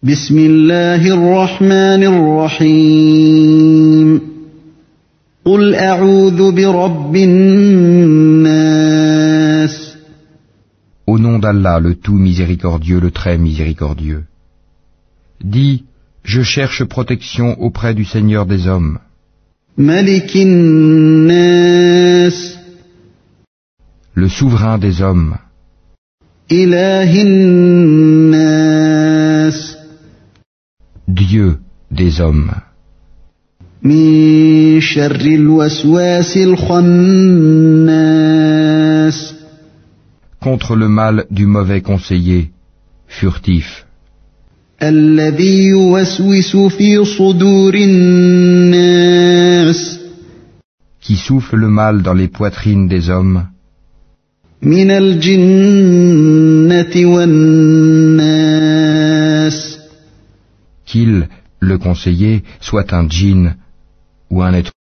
بسم الله الرحمن الرحيم قل أعوذ برب الناس Au nom d'Allah, le tout miséricordieux, le très miséricordieux. Dis, je cherche protection auprès du Seigneur des hommes, ملك الناس le souverain des hommes, إله الناس Dieu des hommes, من شر الوسواس الخناس contre le mal du mauvais conseiller, furtif, الذي يوسوس في صدور الناس qui souffle le mal dans les poitrines des hommes, من الجنة والناس qu'il, le conseiller, soit un djinn ou un être